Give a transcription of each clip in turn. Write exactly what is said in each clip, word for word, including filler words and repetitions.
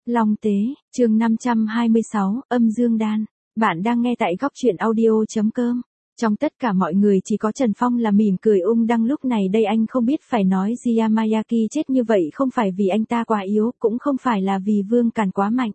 Long Tế, chương năm trăm hai mươi sáu, âm dương đan. Bạn đang nghe tại góc truyện audio.com. Trong tất cả mọi người chỉ có Trần Phong là mỉm cười ung đăng, lúc này đây anh không biết phải nói gì. Yamayaki chết như vậy không phải vì anh ta quá yếu, cũng không phải là vì Vương Càn quá mạnh,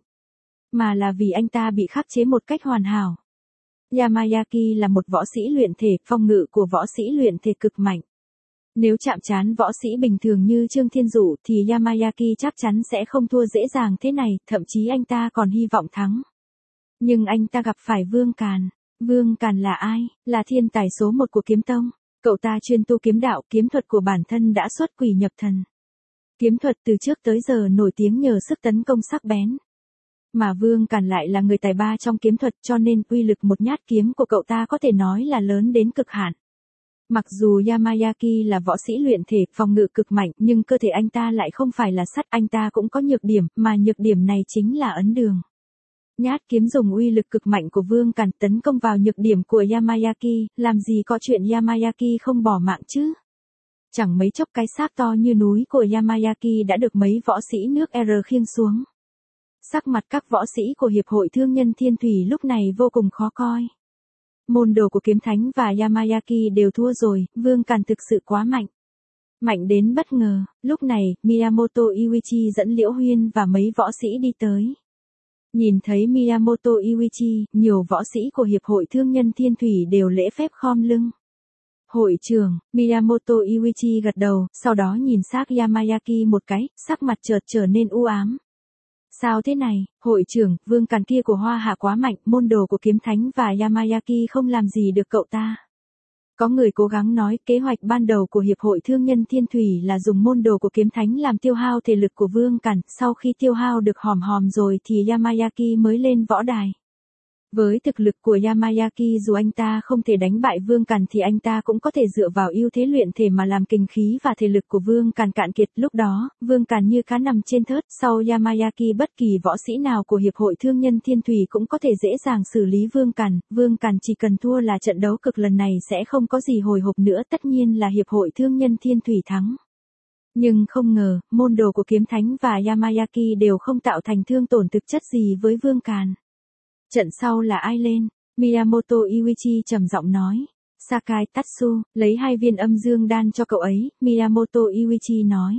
mà là vì anh ta bị khắc chế một cách hoàn hảo. Yamayaki là một võ sĩ luyện thể, phong ngự của võ sĩ luyện thể cực mạnh. Nếu chạm trán võ sĩ bình thường như Trương Thiên Dụ thì Yamayaki chắc chắn sẽ không thua dễ dàng thế này, thậm chí anh ta còn hy vọng thắng. Nhưng anh ta gặp phải Vương Càn. Vương Càn là ai? Là thiên tài số một của kiếm tông. Cậu ta chuyên tu kiếm đạo, kiếm thuật của bản thân đã xuất quỷ nhập thần. Kiếm thuật từ trước tới giờ nổi tiếng nhờ sức tấn công sắc bén. Mà Vương Càn lại là người tài ba trong kiếm thuật, cho nên uy lực một nhát kiếm của cậu ta có thể nói là lớn đến cực hạn. Mặc dù Yamayaki là võ sĩ luyện thể, phòng ngự cực mạnh, nhưng cơ thể anh ta lại không phải là sắt, anh ta cũng có nhược điểm, mà nhược điểm này chính là ấn đường. Nhát kiếm dùng uy lực cực mạnh của Vương Càn tấn công vào nhược điểm của Yamayaki, làm gì có chuyện Yamayaki không bỏ mạng chứ. Chẳng mấy chốc cái xác to như núi của Yamayaki đã được mấy võ sĩ nước R khiêng xuống. Sắc mặt các võ sĩ của Hiệp hội Thương nhân Thiên Thủy lúc này vô cùng khó coi. Môn đồ của Kiếm Thánh và Yamayaki đều thua rồi, Vương Càn thực sự quá mạnh. Mạnh đến bất ngờ, lúc này, Miyamoto Iuichi dẫn Liễu Huyên và mấy võ sĩ đi tới. Nhìn thấy Miyamoto Iuichi, nhiều võ sĩ của Hiệp hội Thương nhân Thiên Thủy đều lễ phép khom lưng. Hội trưởng, Miyamoto Iuichi gật đầu, sau đó nhìn xác Yamayaki một cái, sắc mặt chợt trở nên u ám. Sao thế này, hội trưởng, Vương Càn kia của Hoa Hạ quá mạnh, môn đồ của Kiếm Thánh và Yamayaki không làm gì được cậu ta. Có người cố gắng nói, kế hoạch ban đầu của Hiệp hội Thương nhân Thiên Thủy là dùng môn đồ của Kiếm Thánh làm tiêu hao thể lực của Vương Càn, sau khi tiêu hao được hòm hòm rồi thì Yamayaki mới lên võ đài. Với thực lực của Yamayaki, dù anh ta không thể đánh bại Vương Càn thì anh ta cũng có thể dựa vào ưu thế luyện thể mà làm kình khí và thể lực của Vương Càn cạn kiệt. Lúc đó, Vương Càn như cá nằm trên thớt, sau Yamayaki bất kỳ võ sĩ nào của Hiệp hội Thương nhân Thiên Thủy cũng có thể dễ dàng xử lý Vương Càn. Vương Càn chỉ cần thua là trận đấu cực lần này sẽ không có gì hồi hộp nữa, tất nhiên là Hiệp hội Thương nhân Thiên Thủy thắng. Nhưng không ngờ, môn đồ của Kiếm Thánh và Yamayaki đều không tạo thành thương tổn thực chất gì với Vương Càn. Trận sau là ai lên? Miyamoto Iuichi trầm giọng nói. Sakai Tatsu, lấy hai viên âm dương đan cho cậu ấy, Miyamoto Iuichi nói.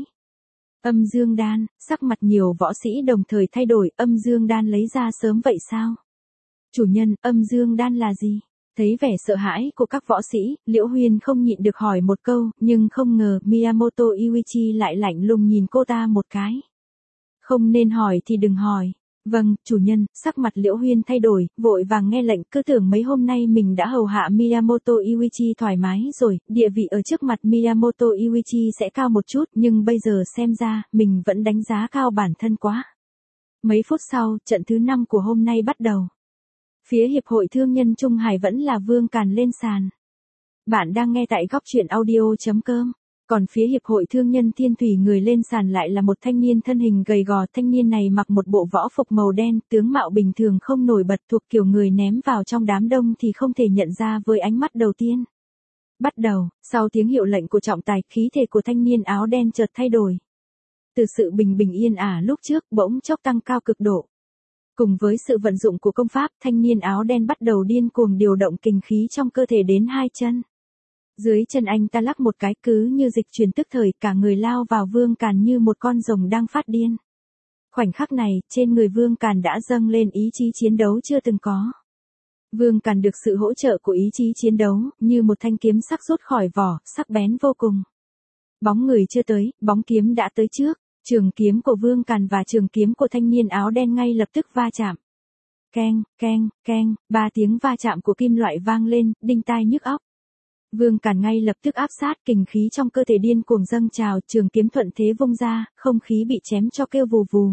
Âm dương đan, sắc mặt nhiều võ sĩ đồng thời thay đổi, âm dương đan lấy ra sớm vậy sao? Chủ nhân, âm dương đan là gì? Thấy vẻ sợ hãi của các võ sĩ, Liễu Huyên không nhịn được hỏi một câu, nhưng không ngờ Miyamoto Iuichi lại lạnh lùng nhìn cô ta một cái. Không nên hỏi thì đừng hỏi. Vâng, chủ nhân, sắc mặt Liễu Huyên thay đổi, vội vàng nghe lệnh, cứ tưởng mấy hôm nay mình đã hầu hạ Miyamoto Iuichi thoải mái rồi, địa vị ở trước mặt Miyamoto Iuichi sẽ cao một chút, nhưng bây giờ xem ra, mình vẫn đánh giá cao bản thân quá. Mấy phút sau, trận thứ năm của hôm nay bắt đầu. Phía Hiệp hội Thương nhân Trung Hải vẫn là Vương Càn lên sàn. Bạn đang nghe tại góc truyện audio.com. Còn phía Hiệp hội Thương nhân Thiên Thủy người lên sàn lại là một thanh niên thân hình gầy gò, thanh niên này mặc một bộ võ phục màu đen, tướng mạo bình thường không nổi bật, thuộc kiểu người ném vào trong đám đông thì không thể nhận ra với ánh mắt đầu tiên. Bắt đầu, sau tiếng hiệu lệnh của trọng tài, khí thể của thanh niên áo đen chợt thay đổi. Từ sự bình bình yên ả lúc trước, bỗng chốc tăng cao cực độ. Cùng với sự vận dụng của công pháp, thanh niên áo đen bắt đầu điên cuồng điều động kình khí trong cơ thể đến hai chân. Dưới chân anh ta lắc một cái, cứ như dịch chuyển tức thời, cả người lao vào Vương Càn như một con rồng đang phát điên. Khoảnh khắc này, trên người Vương Càn đã dâng lên ý chí chiến đấu chưa từng có. Vương Càn được sự hỗ trợ của ý chí chiến đấu, như một thanh kiếm sắc rút khỏi vỏ, sắc bén vô cùng. Bóng người chưa tới, bóng kiếm đã tới trước, trường kiếm của Vương Càn và trường kiếm của thanh niên áo đen ngay lập tức va chạm. Keng, keng, keng, ba tiếng va chạm của kim loại vang lên, đinh tai nhức óc. Vương Càn ngay lập tức áp sát, kình khí trong cơ thể điên cuồng dâng trào, trường kiếm thuận thế vung ra, không khí bị chém cho kêu vù vù.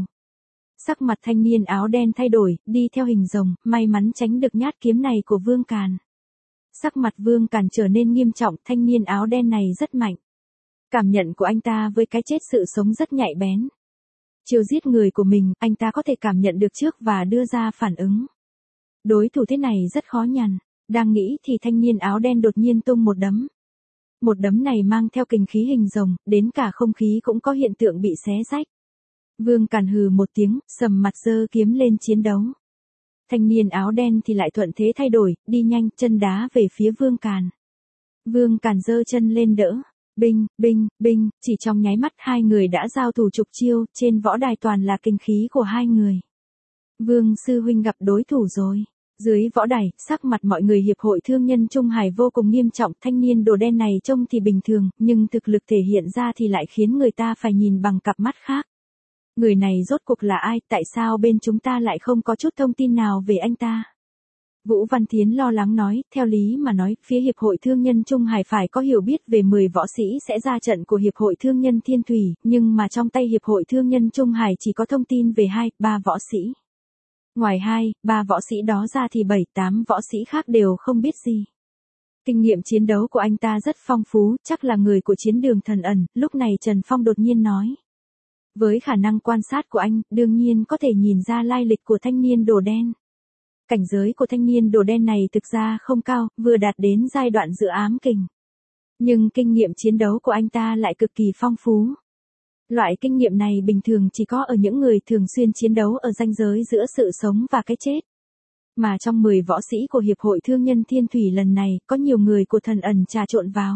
Sắc mặt thanh niên áo đen thay đổi, đi theo hình rồng, may mắn tránh được nhát kiếm này của Vương Càn. Sắc mặt Vương Càn trở nên nghiêm trọng, thanh niên áo đen này rất mạnh. Cảm nhận của anh ta với cái chết sự sống rất nhạy bén. Chiêu giết người của mình, anh ta có thể cảm nhận được trước và đưa ra phản ứng. Đối thủ thế này rất khó nhằn. Đang nghĩ thì thanh niên áo đen đột nhiên tung một đấm. Một đấm này mang theo kình khí hình rồng, đến cả không khí cũng có hiện tượng bị xé rách. Vương Càn hừ một tiếng, sầm mặt giơ kiếm lên chiến đấu. Thanh niên áo đen thì lại thuận thế thay đổi, đi nhanh, chân đá về phía Vương Càn. Vương Càn giơ chân lên đỡ. Binh, binh, binh, chỉ trong nháy mắt hai người đã giao thủ chục chiêu, trên võ đài toàn là kinh khí của hai người. Vương sư huynh gặp đối thủ rồi. Dưới võ đài, sắc mặt mọi người hiệp hội thương nhân Trung Hải vô cùng nghiêm trọng, thanh niên đồ đen này trông thì bình thường, nhưng thực lực thể hiện ra thì lại khiến người ta phải nhìn bằng cặp mắt khác. Người này rốt cuộc là ai, tại sao bên chúng ta lại không có chút thông tin nào về anh ta? Vũ Văn Thiến lo lắng nói, theo lý mà nói, phía Hiệp hội Thương nhân Trung Hải phải có hiểu biết về mười võ sĩ sẽ ra trận của Hiệp hội Thương nhân Thiên Thủy, nhưng mà trong tay Hiệp hội Thương nhân Trung Hải chỉ có thông tin về hai, ba võ sĩ. Ngoài hai, ba võ sĩ đó ra thì bảy, tám võ sĩ khác đều không biết gì. Kinh nghiệm chiến đấu của anh ta rất phong phú, chắc là người của chiến đường thần ẩn, lúc này Trần Phong đột nhiên nói. Với khả năng quan sát của anh, đương nhiên có thể nhìn ra lai lịch của thanh niên đồ đen. Cảnh giới của thanh niên đồ đen này thực ra không cao, vừa đạt đến giai đoạn giữa ám kình. Nhưng kinh nghiệm chiến đấu của anh ta lại cực kỳ phong phú. Loại kinh nghiệm này bình thường chỉ có ở những người thường xuyên chiến đấu ở ranh giới giữa sự sống và cái chết. Mà trong mười võ sĩ của Hiệp hội Thương nhân Thiên Thủy lần này, có nhiều người của thần ẩn trà trộn vào.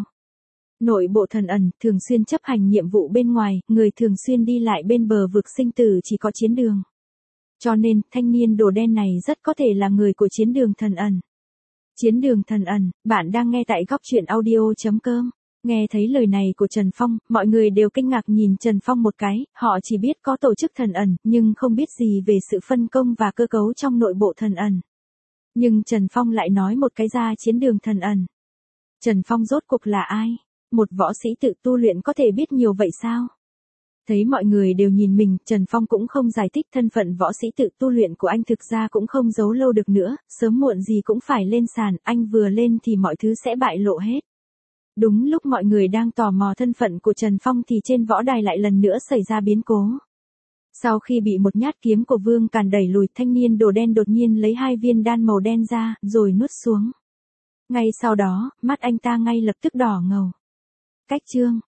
Nội bộ thần ẩn, thường xuyên chấp hành nhiệm vụ bên ngoài, người thường xuyên đi lại bên bờ vực sinh tử chỉ có chiến đường. Cho nên, thanh niên đồ đen này rất có thể là người của chiến đường thần ẩn. Chiến đường thần ẩn, bạn đang nghe tại góc truyện audio chấm com. Nghe thấy lời này của Trần Phong, mọi người đều kinh ngạc nhìn Trần Phong một cái, họ chỉ biết có tổ chức thần ẩn, nhưng không biết gì về sự phân công và cơ cấu trong nội bộ thần ẩn. Nhưng Trần Phong lại nói một cái ra chiến đường thần ẩn. Trần Phong rốt cuộc là ai? Một võ sĩ tự tu luyện có thể biết nhiều vậy sao? Thấy mọi người đều nhìn mình, Trần Phong cũng không giải thích thân phận võ sĩ tự tu luyện của anh thực ra cũng không giấu lâu được nữa, sớm muộn gì cũng phải lên sàn, anh vừa lên thì mọi thứ sẽ bại lộ hết. Đúng lúc mọi người đang tò mò thân phận của Trần Phong thì trên võ đài lại lần nữa xảy ra biến cố. Sau khi bị một nhát kiếm của Vương Càn đẩy lùi, thanh niên đồ đen đột nhiên lấy hai viên đan màu đen ra, rồi nuốt xuống. Ngay sau đó, mắt anh ta ngay lập tức đỏ ngầu. Cách chương